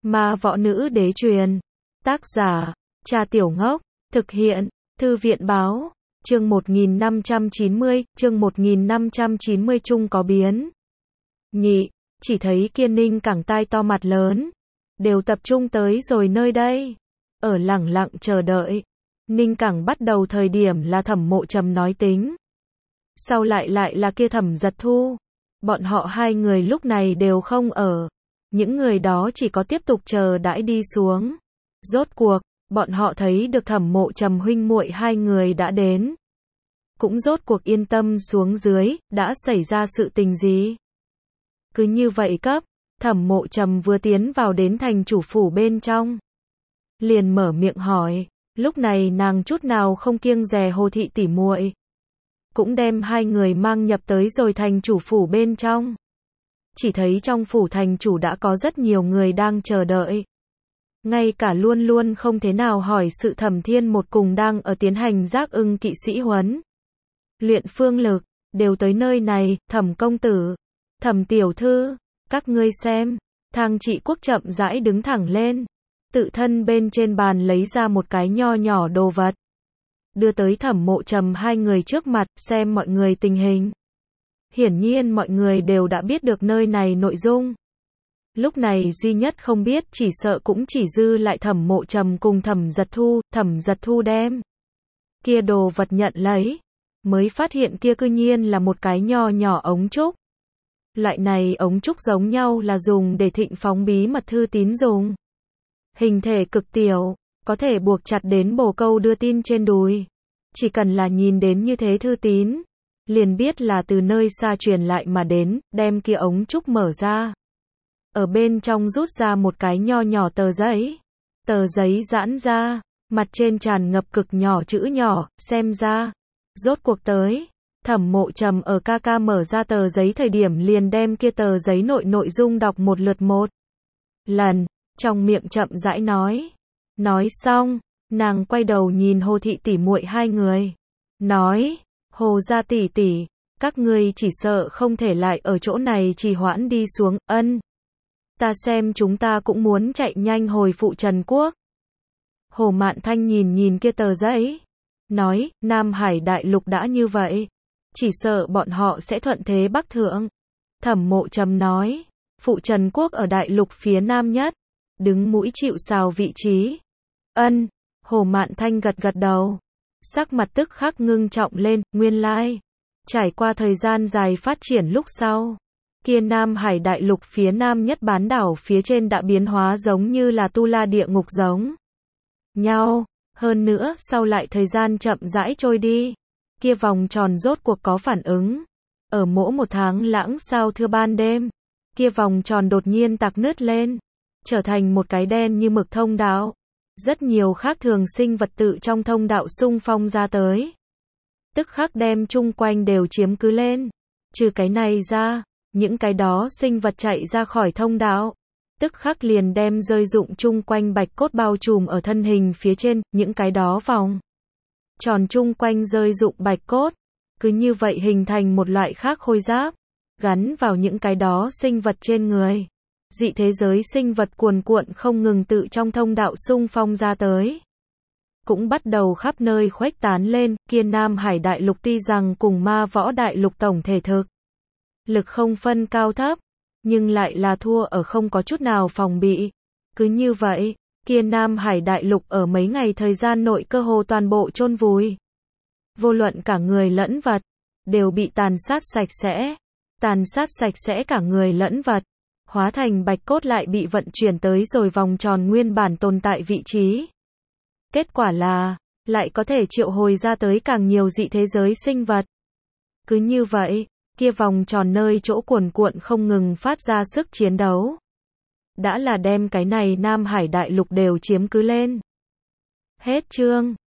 Ma võ nữ đế truyền. Tác giả, Cha Tiểu Ngốc. Thực hiện, Thư viện báo. Chương 1590 chung có biến. Nhị, chỉ thấy Kiên Ninh cẳng tai to mặt lớn. Đều tập trung tới rồi nơi đây. Ở lẳng lặng chờ đợi. Ninh cẳng bắt đầu thời điểm là Thẩm Mộ Trầm nói tính. Sau lại là kia Thẩm Giật Thu. Bọn họ hai người lúc này đều không ở. Những người đó chỉ có tiếp tục chờ đãi đi xuống. Rốt cuộc, bọn họ thấy được Thẩm Mộ Trầm huynh muội hai người đã đến. Cũng rốt cuộc yên tâm xuống dưới, đã xảy ra sự tình gì? Cứ như vậy cấp, Thẩm Mộ Trầm vừa tiến vào đến thành chủ phủ bên trong. Liền mở miệng hỏi, lúc này nàng chút nào không kiêng dè Hồ thị tỉ muội, cũng đem hai người mang nhập tới rồi thành chủ phủ bên trong. Chỉ thấy trong phủ thành chủ đã có rất nhiều người đang chờ đợi. Ngay cả luôn luôn không thế nào hỏi sự Thẩm Thiên một cùng đang ở tiến hành giác ưng kỵ sĩ huấn luyện phương lực, đều tới nơi này. Thẩm công tử, Thẩm tiểu thư, các ngươi xem. Thang Trị Quốc chậm rãi đứng thẳng lên, tự thân bên trên bàn lấy ra một cái nho nhỏ đồ vật, đưa tới Thẩm Mộ Trầm hai người trước mặt, xem mọi người tình hình. Hiển nhiên mọi người đều đã biết được nơi này nội dung. Lúc này duy nhất không biết chỉ sợ cũng chỉ dư lại Thẩm Mộ Trầm cùng Thẩm Giật Thu đem kia đồ vật nhận lấy, mới phát hiện kia cư nhiên là một cái nho nhỏ ống trúc. Loại này ống trúc giống nhau là dùng để thịnh phóng bí mật thư tín dùng. Hình thể cực tiểu, có thể buộc chặt đến bồ câu đưa tin trên đùi. Chỉ cần là nhìn đến như thế thư tín, liền biết là từ nơi xa truyền lại mà đến, đem kia ống trúc mở ra. Ở bên trong rút ra một cái nho nhỏ tờ giấy. Tờ giấy giãn ra, mặt trên tràn ngập cực nhỏ chữ nhỏ, xem ra. Rốt cuộc tới. Thẩm Mộ Trầm ở ca mở ra tờ giấy thời điểm liền đem kia tờ giấy nội dung đọc một lượt một lần, trong miệng chậm rãi nói. Nói xong, nàng quay đầu nhìn Hồ thị tỷ muội hai người. Nói, Hồ gia tỷ tỷ, các ngươi chỉ sợ không thể lại ở chỗ này trì hoãn đi xuống, ân. Ta xem chúng ta cũng muốn chạy nhanh hồi phụ Trần Quốc. Hồ Mạn Thanh nhìn kia tờ giấy. Nói, Nam Hải đại lục đã như vậy. Chỉ sợ bọn họ sẽ thuận thế bắc thượng. Thẩm Mộ Trầm nói, phụ Trần Quốc ở đại lục phía nam nhất, đứng mũi chịu sào vị trí. Ân, Hồ Mạn Thanh gật đầu. Sắc mặt tức khắc ngưng trọng lên, nguyên lai. Trải qua thời gian dài phát triển lúc sau, kia Nam Hải đại lục phía nam nhất bán đảo phía trên đã biến hóa giống như là tu la địa ngục giống nhau. Hơn nữa, sau lại thời gian chậm rãi trôi đi, kia vòng tròn rốt cuộc có phản ứng. Ở mỗi một tháng lãng sao thưa ban đêm, kia vòng tròn đột nhiên tạc nứt lên, trở thành một cái đen như mực thông đạo. Rất nhiều khác thường sinh vật tự trong thông đạo xung phong ra tới. Tức khắc đem chung quanh đều chiếm cứ lên. Trừ cái này ra, những cái đó sinh vật chạy ra khỏi thông đạo, tức khắc liền đem rơi dụng chung quanh bạch cốt bao trùm ở thân hình phía trên, những cái đó vòng tròn chung quanh rơi dụng bạch cốt, cứ như vậy hình thành một loại khác khôi giáp, gắn vào những cái đó sinh vật trên người. Dị thế giới sinh vật cuồn cuộn không ngừng tự trong thông đạo xung phong ra tới, cũng bắt đầu khắp nơi khuếch tán lên. Kia Nam Hải đại lục tuy rằng cùng Ma Võ đại lục tổng thể thực lực không phân cao thấp, nhưng lại là thua ở không có chút nào phòng bị. Cứ như vậy, kia Nam Hải đại lục ở mấy ngày thời gian nội cơ hồ toàn bộ chôn vùi. Vô luận cả người lẫn vật, đều bị tàn sát sạch sẽ. Tàn sát sạch sẽ cả người lẫn vật, hóa thành bạch cốt lại bị vận chuyển tới rồi vòng tròn nguyên bản tồn tại vị trí. Kết quả là, lại có thể triệu hồi ra tới càng nhiều dị thế giới sinh vật. Cứ như vậy, kia vòng tròn nơi chỗ cuồn cuộn không ngừng phát ra sức chiến đấu. Đã là đem cái này Nam Hải đại lục đều chiếm cứ lên. Hết chương.